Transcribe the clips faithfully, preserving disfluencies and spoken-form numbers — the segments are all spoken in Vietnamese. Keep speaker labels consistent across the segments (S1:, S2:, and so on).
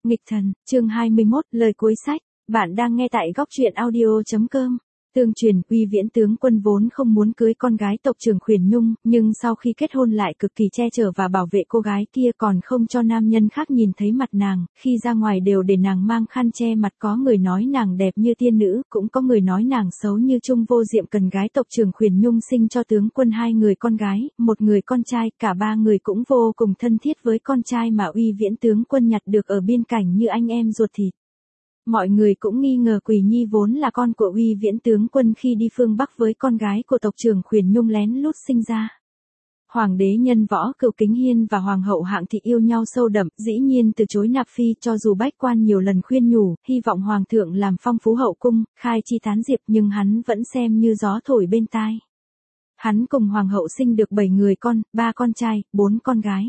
S1: Nghịch thần, chương hai mươi mốt, lời cuối sách. Bạn đang nghe tại góc truyện audio chấm com. Tương truyền, Uy Viễn tướng quân vốn không muốn cưới con gái tộc trưởng Khuyển Nhung, nhưng sau khi kết hôn lại cực kỳ che chở và bảo vệ cô gái kia, còn không cho nam nhân khác nhìn thấy mặt nàng, khi ra ngoài đều để nàng mang khăn che mặt. Có người nói nàng đẹp như tiên nữ, cũng có người nói nàng xấu như Trung Vô Diệm. Cần gái tộc trưởng Khuyển Nhung sinh cho tướng quân hai người con gái, một người con trai, cả ba người cũng vô cùng thân thiết với con trai mà Uy Viễn tướng quân nhặt được ở biên cảnh như anh em ruột thịt. Mọi người cũng nghi ngờ Quỳ Nhi vốn là con của Uy Viễn tướng quân khi đi phương Bắc với con gái của tộc trưởng Khuyển Nhung lén lút sinh ra. Hoàng đế Nhân Võ Cửu Kính Hiên và Hoàng hậu Hạng Thị yêu nhau sâu đậm, dĩ nhiên từ chối nạp phi, cho dù bách quan nhiều lần khuyên nhủ, hy vọng Hoàng thượng làm phong phú hậu cung, khai chi tán diệp, nhưng hắn vẫn xem như gió thổi bên tai. Hắn cùng Hoàng hậu sinh được bảy người con, ba con trai, bốn con gái.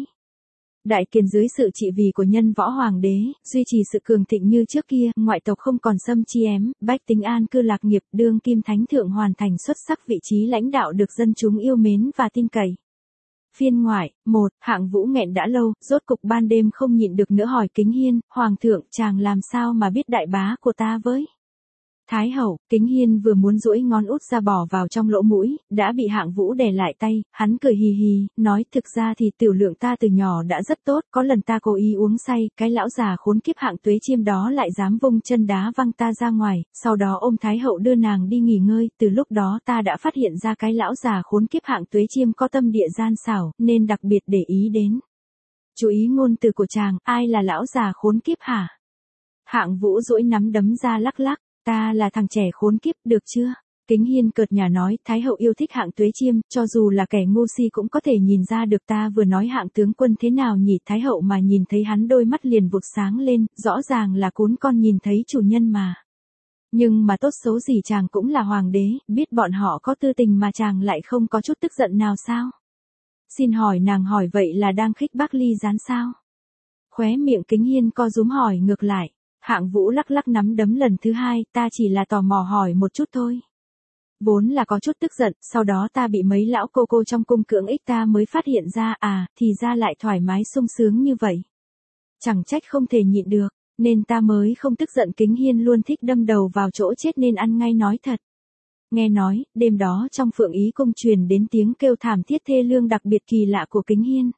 S1: Đại Kiền dưới sự trị vì của Nhân Võ Hoàng đế, duy trì sự cường thịnh như trước kia, ngoại tộc không còn xâm chi ém, bách tính an cư lạc nghiệp, đương kim thánh thượng hoàn thành xuất sắc vị trí lãnh đạo được dân chúng yêu mến và tin cậy. Phiên ngoại, một, Hạng Vũ nghẹn đã lâu, rốt cục ban đêm không nhịn được nữa hỏi Kính Hiên, Hoàng thượng, chàng làm sao mà biết đại bá của ta với? Thái hậu. Kính Hiên vừa muốn duỗi ngón út ra bỏ vào trong lỗ mũi, đã bị Hạng Vũ đè lại tay, hắn cười hì hì, nói thực ra thì tiểu lượng ta từ nhỏ đã rất tốt, có lần ta cố ý uống say, cái lão già khốn kiếp Hạng Tuế Chiêm đó lại dám vung chân đá văng ta ra ngoài, sau đó ôm Thái hậu đưa nàng đi nghỉ ngơi, từ lúc đó ta đã phát hiện ra cái lão già khốn kiếp Hạng Tuế Chiêm có tâm địa gian xảo, nên đặc biệt để ý đến. Chú ý ngôn từ của chàng, ai là lão già khốn kiếp hả? Hạng Vũ duỗi nắm đấm ra lắc lắc. Ta là thằng trẻ khốn kiếp, được chưa? Kính Hiên cợt nhả nói, Thái hậu yêu thích Hạng Tuế Chiêm, cho dù là kẻ ngu si cũng có thể nhìn ra được. Ta vừa nói Hạng tướng quân thế nào nhỉ? Thái hậu mà nhìn thấy hắn đôi mắt liền vụt sáng lên, rõ ràng là cún con nhìn thấy chủ nhân mà. Nhưng mà tốt xấu gì chàng cũng là hoàng đế, biết bọn họ có tư tình mà chàng lại không có chút tức giận nào sao? Xin hỏi nàng hỏi vậy là đang khích bác ly gián sao? Khóe miệng Kính Hiên co rúm hỏi ngược lại. Hạng Vũ lắc lắc nắm đấm lần thứ hai, ta chỉ là tò mò hỏi một chút thôi. Vốn là có chút tức giận, sau đó ta bị mấy lão cô cô trong cung cưỡng ích ta mới phát hiện ra, à, thì ra lại thoải mái sung sướng như vậy. Chẳng trách không thể nhịn được, nên ta mới không tức giận. Kính Hiên luôn thích đâm đầu vào chỗ chết nên ăn ngay nói thật. Nghe nói, đêm đó trong Phượng Ý cung truyền đến tiếng kêu thảm thiết thê lương đặc biệt kỳ lạ của Kính Hiên.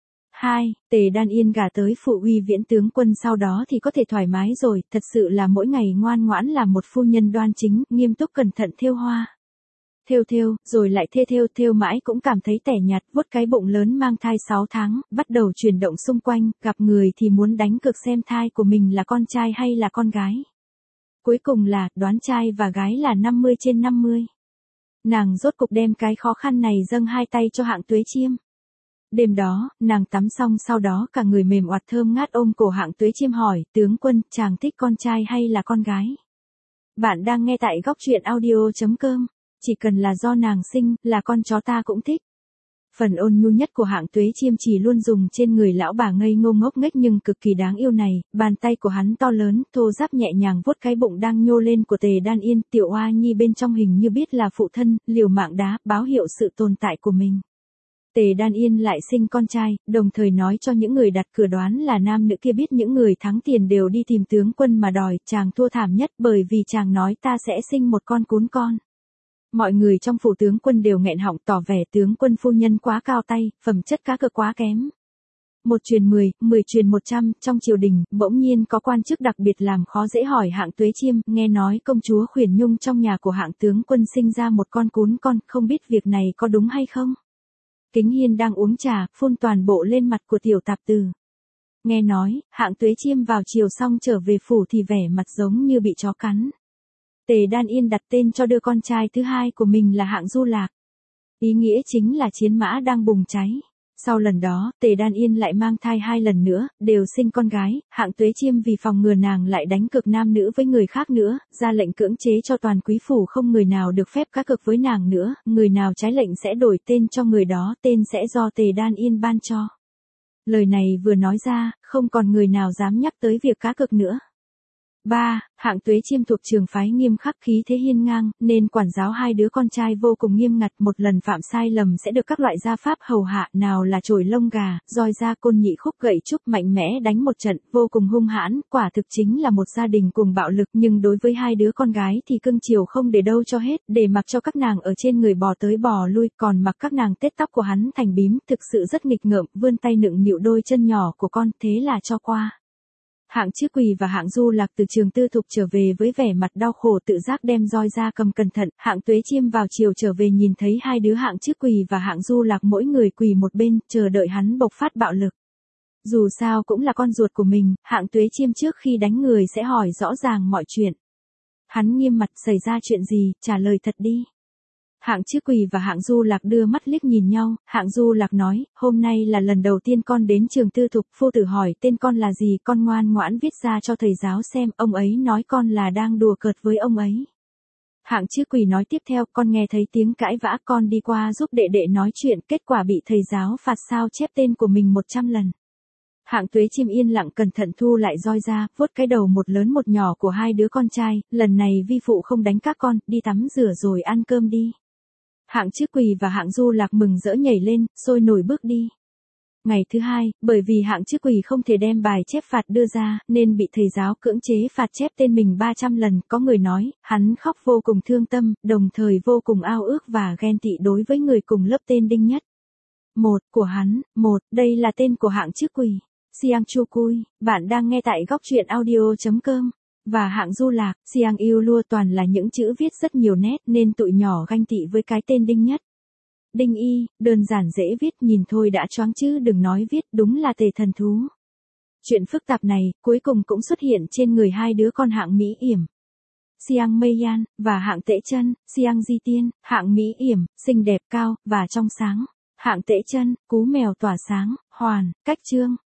S1: hai. Tề Đan Yên gả tới phụ Uy Viễn tướng quân sau đó thì có thể thoải mái rồi, thật sự là mỗi ngày ngoan ngoãn làm một phu nhân đoan chính, nghiêm túc cẩn thận thêu hoa. Thêu thêu, rồi lại thê thêu, thêu mãi cũng cảm thấy tẻ nhạt, vuốt cái bụng lớn mang thai sáu tháng, bắt đầu chuyển động xung quanh, gặp người thì muốn đánh cược xem thai của mình là con trai hay là con gái. Cuối cùng là, đoán trai và gái là năm mươi trên năm mươi. Nàng rốt cục đem cái khó khăn này dâng hai tay cho Hạng Tuế Chiêm. Đêm đó, nàng tắm xong sau đó cả người mềm oặt thơm ngát ôm cổ Hạng Tuế Chiêm hỏi, tướng quân, chàng thích con trai hay là con gái? Bạn đang nghe tại góc truyện audio chấm com, chỉ cần là do nàng sinh, là con chó ta cũng thích. Phần ôn nhu nhất của Hạng Tuế Chiêm chỉ luôn dùng trên người lão bà ngây ngô ngốc nghếch nhưng cực kỳ đáng yêu này, bàn tay của hắn to lớn, thô ráp nhẹ nhàng vuốt cái bụng đang nhô lên của Tề Đan Yên, tiểu oa nhi bên trong hình như biết là phụ thân, liều mạng đá, báo hiệu sự tồn tại của mình. Tề Đan Yên lại sinh con trai, đồng thời nói cho những người đặt cược đoán là nam nữ kia biết những người thắng tiền đều đi tìm tướng quân mà đòi, chàng thua thảm nhất bởi vì chàng nói ta sẽ sinh một con cún con. Mọi người trong phủ tướng quân đều nghẹn họng tỏ vẻ tướng quân phu nhân quá cao tay, phẩm chất cá cược quá kém. Một truyền mười, mười truyền một trăm, trong triều đình, bỗng nhiên có quan chức đặc biệt làm khó dễ hỏi Hạng Tuế Chiêm, nghe nói công chúa Khuyển Nhung trong nhà của Hạng tướng quân sinh ra một con cún con, không biết việc này có đúng hay không? Kính Hiên đang uống trà, phun toàn bộ lên mặt của tiểu tạp từ. Nghe nói, Hạng Tuế Chiêm vào chiều xong trở về phủ thì vẻ mặt giống như bị chó cắn. Tề Đan Yên đặt tên cho đứa con trai thứ hai của mình là Hạng Du Lạc. Ý nghĩa chính là chiến mã đang bùng cháy. Sau lần đó, Tề Đan Yên lại mang thai hai lần nữa, đều sinh con gái. Hạng Tuế Chiêm vì phòng ngừa nàng lại đánh cược nam nữ với người khác nữa, ra lệnh cưỡng chế cho toàn quý phủ không người nào được phép cá cược với nàng nữa, người nào trái lệnh sẽ đổi tên cho người đó, tên sẽ do Tề Đan Yên ban cho. Lời này vừa nói ra, không còn người nào dám nhắc tới việc cá cược nữa. ba. Hạng Tuế Chiêm thuộc trường phái nghiêm khắc khí thế hiên ngang, nên quản giáo hai đứa con trai vô cùng nghiêm ngặt, một lần phạm sai lầm sẽ được các loại gia pháp hầu hạ, nào là chổi lông gà, roi da côn nhị khúc gậy trúc mạnh mẽ đánh một trận, vô cùng hung hãn, quả thực chính là một gia đình cùng bạo lực, nhưng đối với hai đứa con gái thì cưng chiều không để đâu cho hết, để mặc cho các nàng ở trên người bò tới bò lui, còn mặc các nàng tết tóc của hắn thành bím, thực sự rất nghịch ngợm, vươn tay nựng nịu đôi chân nhỏ của con, thế là cho qua. Hạng Chiếc Quỳ và Hạng Du Lạc từ trường tư thục trở về với vẻ mặt đau khổ, tự giác đem roi ra cầm cẩn thận. Hạng Tuế Chiêm vào chiều trở về nhìn thấy hai đứa Hạng Chiếc Quỳ và Hạng Du Lạc mỗi người quỳ một bên, chờ đợi hắn bộc phát bạo lực. Dù sao cũng là con ruột của mình, Hạng Tuế Chiêm trước khi đánh người sẽ hỏi rõ ràng mọi chuyện. Hắn nghiêm mặt, xảy ra chuyện gì, trả lời thật đi. Hạng Chiếc Quỳ và Hạng Du Lạc đưa mắt liếc nhìn nhau, Hạng Du Lạc nói, hôm nay là lần đầu tiên con đến trường tư thục, phu tử hỏi tên con là gì, con ngoan ngoãn viết ra cho thầy giáo xem, ông ấy nói con là đang đùa cợt với ông ấy. Hạng Chiếc Quỳ nói tiếp theo, con nghe thấy tiếng cãi vã, con đi qua giúp đệ đệ nói chuyện, kết quả bị thầy giáo phạt sao chép tên của mình một trăm lần. Hạng Tuế Chiêm yên lặng cẩn thận thu lại roi ra, vuốt cái đầu một lớn một nhỏ của hai đứa con trai, lần này vi phụ không đánh các con, đi tắm rửa rồi ăn cơm đi. Hạng Chiếc Quỳ và Hạng Du Lạc mừng rỡ nhảy lên, sôi nổi bước đi. Ngày thứ hai, bởi vì Hạng Chiếc Quỳ không thể đem bài chép phạt đưa ra, nên bị thầy giáo cưỡng chế phạt chép tên mình ba trăm lần, có người nói, hắn khóc vô cùng thương tâm, đồng thời vô cùng ao ước và ghen tị đối với người cùng lớp tên Đinh Nhất. Một, của hắn, một, đây là tên của Hạng Chiếc Quỳ. Siang Chu Cui, bạn đang nghe tại góc truyện audio chấm com. Và Hạng Du Lạc, Siang Yêu Lua toàn là những chữ viết rất nhiều nét nên tụi nhỏ ganh tị với cái tên Đinh Nhất. Đinh Y, đơn giản dễ viết, nhìn thôi đã choáng chứ đừng nói viết, đúng là tề thần thú. Chuyện phức tạp này, cuối cùng cũng xuất hiện trên người hai đứa con Hạng Mỹ Yểm. Siang Mây Yan, và Hạng Tễ Chân, Siang Di Tiên, Hạng Mỹ Yểm, xinh đẹp cao, và trong sáng. Hạng Tễ Chân, cú mèo tỏa sáng, hoàn, cách chương.